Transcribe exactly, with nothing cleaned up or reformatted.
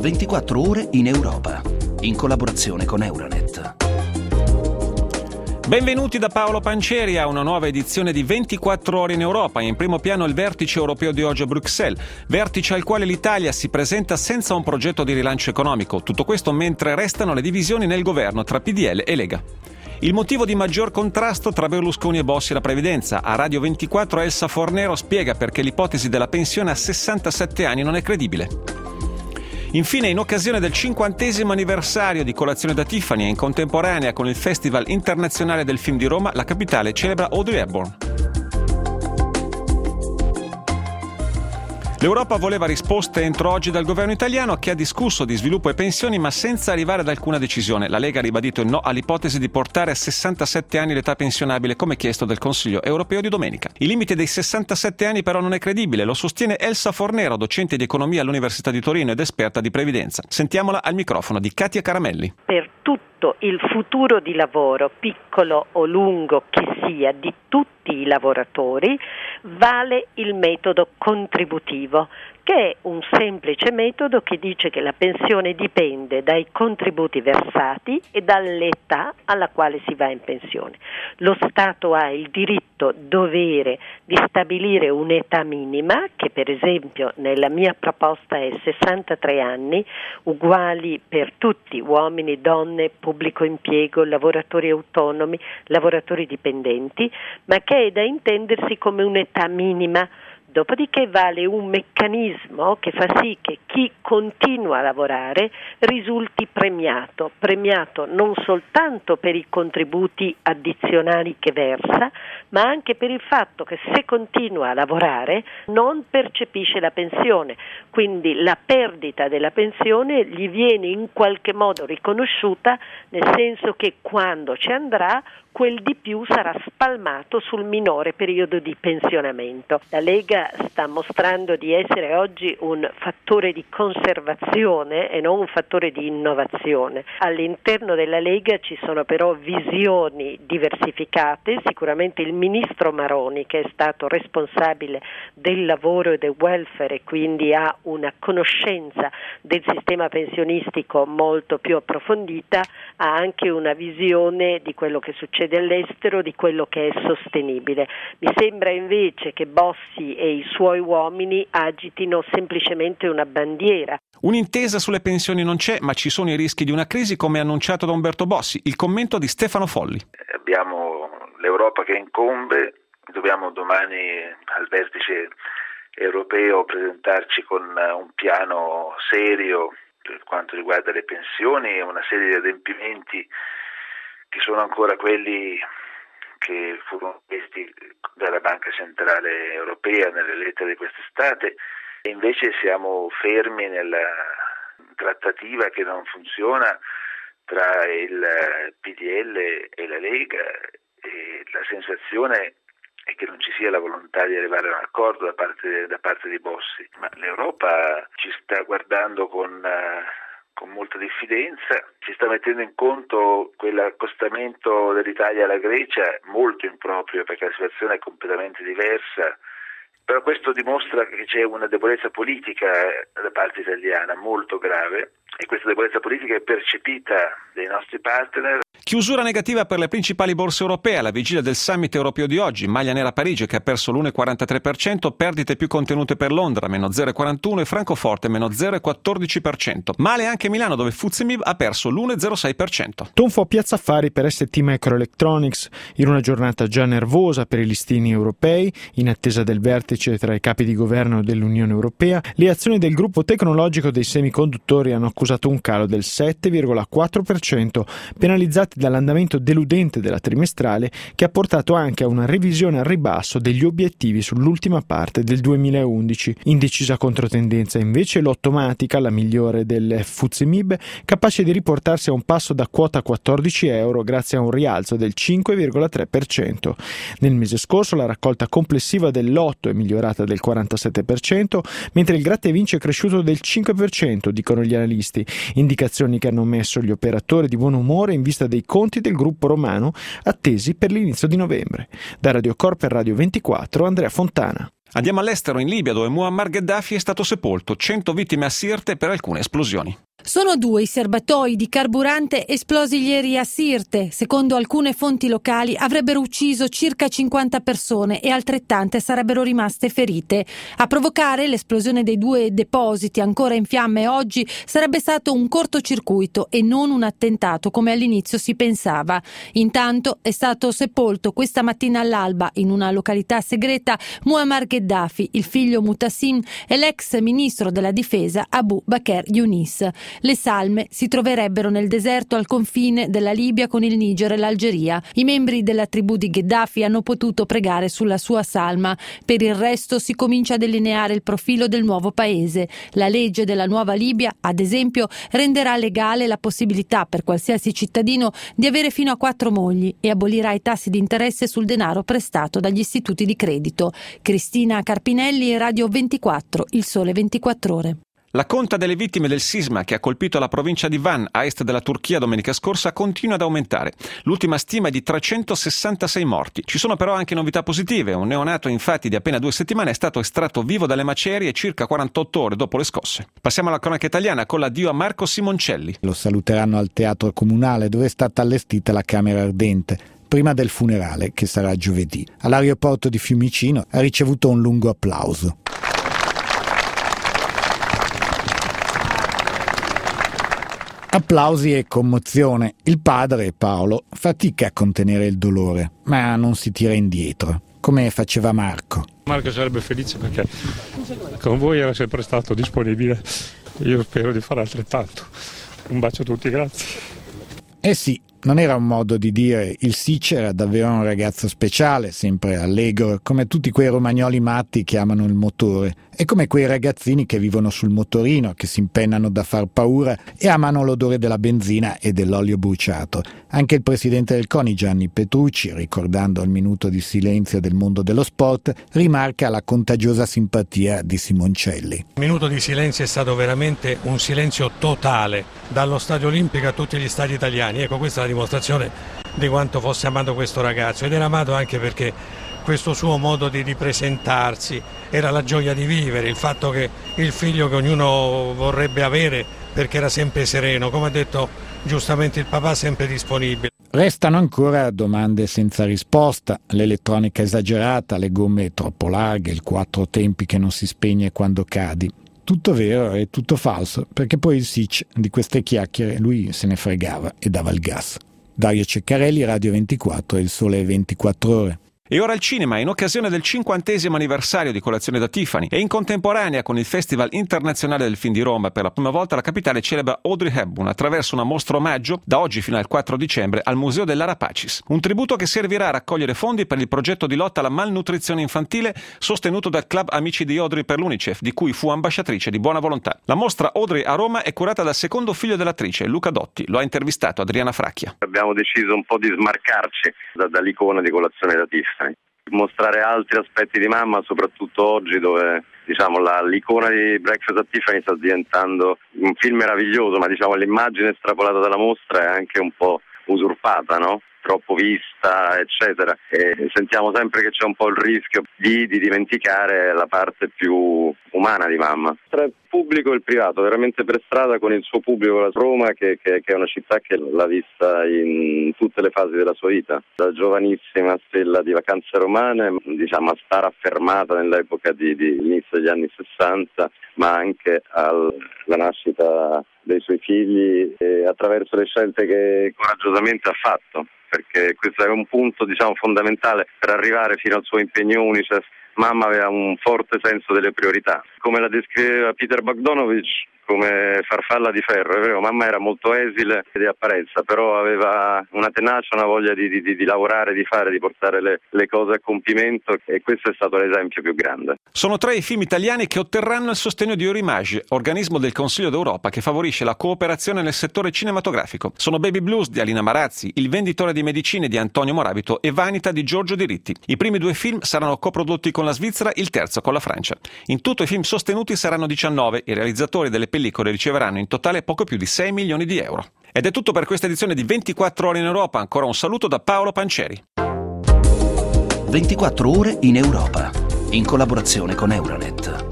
ventiquattro ore in Europa, in collaborazione con Euronet. Benvenuti da Paolo Pancieri a una nuova edizione di ventiquattro ore in Europa. In primo piano il vertice europeo di oggi a Bruxelles, vertice al quale l'Italia si presenta senza un progetto di rilancio economico. Tutto questo mentre restano le divisioni nel governo tra P D L e Lega. Il motivo di maggior contrasto tra Berlusconi e Bossi e la previdenza. A Radio ventiquattro Elsa Fornero spiega perché l'ipotesi della pensione a sessantasette anni non è credibile. Infine, in occasione del cinquantesimo anniversario di Colazione da Tiffany e in contemporanea con il Festival Internazionale del Film di Roma, la capitale celebra Audrey Hepburn. L'Europa voleva risposte entro oggi dal governo italiano, che ha discusso di sviluppo e pensioni ma senza arrivare ad alcuna decisione. La Lega ha ribadito il no all'ipotesi di portare a sessantasette anni l'età pensionabile come chiesto dal Consiglio europeo di domenica. Il limite dei sessantasette anni però non è credibile, lo sostiene Elsa Fornero, docente di economia all'Università di Torino ed esperta di previdenza. Sentiamola al microfono di Katia Caramelli. Per tutto il futuro di lavoro, piccolo o lungo che sia, di tutti i lavoratori, vale il metodo contributivo, che è un semplice metodo che dice che la pensione dipende dai contributi versati e dall'età alla quale si va in pensione. Lo Stato ha il diritto, dovere di stabilire un'età minima, che per esempio nella mia proposta è sessantatré anni, uguali per tutti, uomini, donne, pubblico impiego, lavoratori autonomi, lavoratori dipendenti, ma che è da intendersi come un'età minima. Dopodiché vale un meccanismo che fa sì che chi continua a lavorare risulti premiato, premiato non soltanto per i contributi addizionali che versa, ma anche per il fatto che se continua a lavorare non percepisce la pensione, quindi la perdita della pensione gli viene in qualche modo riconosciuta, nel senso che quando ci andrà quel di più sarà spalmato sul minore periodo di pensionamento. La Lega sta mostrando di essere oggi un fattore di conservazione e non un fattore di innovazione. All'interno della Lega ci sono però visioni diversificate. Sicuramente il ministro Maroni, che è stato responsabile del lavoro e del welfare e quindi ha una conoscenza del sistema pensionistico molto più approfondita, ha anche una visione di quello che succede all'estero, di quello che è sostenibile. Mi sembra invece che Bossi e i suoi uomini agitino semplicemente una bandiera. Un'intesa sulle pensioni non c'è, ma ci sono i rischi di una crisi, come annunciato da Umberto Bossi. Il commento di Stefano Folli. Abbiamo l'Europa che incombe, dobbiamo domani al vertice europeo presentarci con un piano serio per quanto riguarda le pensioni e una serie di adempimenti che sono ancora quelli che furono chiesti dalla Banca Centrale Europea nelle lettere di quest'estate, e invece siamo fermi nella trattativa che non funziona tra il P D L e la Lega, e la sensazione è che non ci sia la volontà di arrivare a un accordo da parte, da parte di Bossi. Ma l'Europa ci sta guardando con... con molta diffidenza, si sta mettendo in conto quell'accostamento dell'Italia alla Grecia molto improprio, perché la situazione è completamente diversa, però questo dimostra che c'è una debolezza politica da parte italiana molto grave, e questa debolezza politica è percepita dai nostri partner. Chiusura negativa per le principali borse europee alla vigilia del summit europeo di oggi. Maglia nera Parigi che ha perso l'uno virgola quarantatré per cento, perdite più contenute per Londra, meno zero virgola quarantuno per cento, e Francoforte, meno zero virgola quattordici per cento. Male anche Milano, dove F T S E M I B ha perso l'uno virgola zero sei per cento. Tonfo a Piazza Affari per S T Microelectronics, in una giornata già nervosa per i listini europei, in attesa del vertice tra i capi di governo dell'Unione Europea. Le azioni del gruppo tecnologico dei semiconduttori hanno accusato un calo del sette virgola quattro per cento, penalizzati dall'andamento deludente della trimestrale, che ha portato anche a una revisione al ribasso degli obiettivi sull'ultima parte del duemilaundici. In decisa controtendenza invece l'Ottomatica, la migliore del F T S E M I B, capace di riportarsi a un passo da quota quattordici euro grazie a un rialzo del cinque virgola tre per cento. Nel mese scorso la raccolta complessiva del lotto è migliorata del quarantasette per cento, mentre il gratta e vinci è cresciuto del cinque per cento, dicono gli analisti, indicazioni che hanno messo gli operatori di buon umore in vista dei conti del gruppo romano attesi per l'inizio di novembre. Da Radio Corp e Radio ventiquattro, Andrea Fontana. Andiamo all'estero, in Libia, dove Muammar Gheddafi è stato sepolto, cento vittime a Sirte per alcune esplosioni. Sono due i serbatoi di carburante esplosi ieri a Sirte. Secondo alcune fonti locali avrebbero ucciso circa cinquanta persone e altrettante sarebbero rimaste ferite. A provocare l'esplosione dei due depositi ancora in fiamme oggi sarebbe stato un cortocircuito e non un attentato come all'inizio si pensava. Intanto è stato sepolto questa mattina all'alba in una località segreta Muammar Gheddafi, il figlio Mutassim e l'ex ministro della difesa Abu Bakr Yunis. Le salme si troverebbero nel deserto al confine della Libia con il Niger e l'Algeria. I membri della tribù di Gheddafi hanno potuto pregare sulla sua salma. Per il resto si comincia a delineare il profilo del nuovo paese. La legge della nuova Libia, ad esempio, renderà legale la possibilità per qualsiasi cittadino di avere fino a quattro mogli e abolirà i tassi di interesse sul denaro prestato dagli istituti di credito. Cristina Carpinelli, Radio ventiquattro, Il Sole ventiquattro Ore. La conta delle vittime del sisma che ha colpito la provincia di Van, a est della Turchia, domenica scorsa, continua ad aumentare. L'ultima stima è di trecentosessantasei morti. Ci sono però anche novità positive. Un neonato, infatti, di appena due settimane è stato estratto vivo dalle macerie circa quarantotto ore dopo le scosse. Passiamo alla cronaca italiana con l'addio a Marco Simoncelli. Lo saluteranno al Teatro Comunale, dove è stata allestita la Camera Ardente, prima del funerale, che sarà giovedì. All'aeroporto di Fiumicino ha ricevuto un lungo applauso. Applausi e commozione. Il padre, Paolo, fatica a contenere il dolore, ma non si tira indietro, come faceva Marco. Marco sarebbe felice perché con voi era sempre stato disponibile. Io spero di fare altrettanto. Un bacio a tutti, grazie. Eh sì, non era un modo di dire. Il Sic era davvero un ragazzo speciale, sempre allegro, come tutti quei romagnoli matti che amano il motore, e come quei ragazzini che vivono sul motorino, che si impennano da far paura e amano l'odore della benzina e dell'olio bruciato. Anche il presidente del CONI, Gianni Petrucci, ricordando il minuto di silenzio del mondo dello sport, rimarca la contagiosa simpatia di Simoncelli. Il minuto di silenzio è stato veramente un silenzio totale, dallo Stadio Olimpico a tutti gli stadi italiani. Ecco, questa è la dimostrazione di quanto fosse amato questo ragazzo, ed era amato anche perché questo suo modo di ripresentarsi era la gioia di vivere, il fatto che il figlio che ognuno vorrebbe avere, perché era sempre sereno, come ha detto giustamente il papà, sempre disponibile. Restano ancora domande senza risposta: l'elettronica esagerata, le gomme troppo larghe, il quattro tempi che non si spegne quando cadi. Tutto vero e tutto falso, perché poi il Sic di queste chiacchiere lui se ne fregava e dava il gas. Dario Ceccarelli, Radio ventiquattro e Il Sole ventiquattro Ore. E ora al cinema, in occasione del cinquantesimo anniversario di Colazione da Tiffany e in contemporanea con il Festival Internazionale del Film di Roma, per la prima volta la capitale celebra Audrey Hepburn attraverso una mostra omaggio da oggi fino al quattro dicembre al Museo dell'Arapacis. Un tributo che servirà a raccogliere fondi per il progetto di lotta alla malnutrizione infantile sostenuto dal Club Amici di Audrey per l'Unicef, di cui fu ambasciatrice di buona volontà. La mostra Audrey a Roma è curata dal secondo figlio dell'attrice, Luca Dotti. Lo ha intervistato Adriana Fracchia. Abbiamo deciso un po' di smarcarci da, dall'icona di Colazione da Tiffany. Mostrare altri aspetti di mamma, soprattutto oggi dove diciamo la, l'icona di Breakfast at Tiffany sta diventando un film meraviglioso, ma diciamo l'immagine estrapolata dalla mostra è anche un po' usurpata, no? Troppo vista, eccetera, e sentiamo sempre che c'è un po' il rischio di, di dimenticare la parte più umana di mamma. Tra il pubblico e il privato, veramente per strada con il suo pubblico, la Roma, che, che, che è una città che l'ha vista in tutte le fasi della sua vita, da giovanissima stella di Vacanze Romane, diciamo a star affermata nell'epoca di, di inizio degli anni sessanta, ma anche alla nascita dei suoi figli e attraverso le scelte che coraggiosamente ha fatto, perché questo è un punto diciamo fondamentale per arrivare fino al suo impegno Unicef. Mamma aveva un forte senso delle priorità, come la descriveva Peter Bogdanovich, come farfalla di ferro. È vero, mamma era molto esile di apparenza, però aveva una tenacia, una voglia di, di, di lavorare, di fare, di portare le, le cose a compimento, e questo è stato l'esempio più grande. Sono tre i film italiani che otterranno il sostegno di Eurimage, organismo del Consiglio d'Europa che favorisce la cooperazione nel settore cinematografico. Sono Baby Blues di Alina Marazzi, Il venditore di medicine di Antonio Morabito e Vanita di Giorgio Diritti. I primi due film saranno coprodotti con la Svizzera, il terzo con la Francia. In tutto i film sostenuti saranno diciannove, i realizzatori delle pellicole riceveranno in totale poco più di sei milioni di euro. Ed è tutto per questa edizione di ventiquattro ore in Europa. Ancora un saluto da Paolo Pancieri. ventiquattro ore in Europa. in collaborazione con Euronet.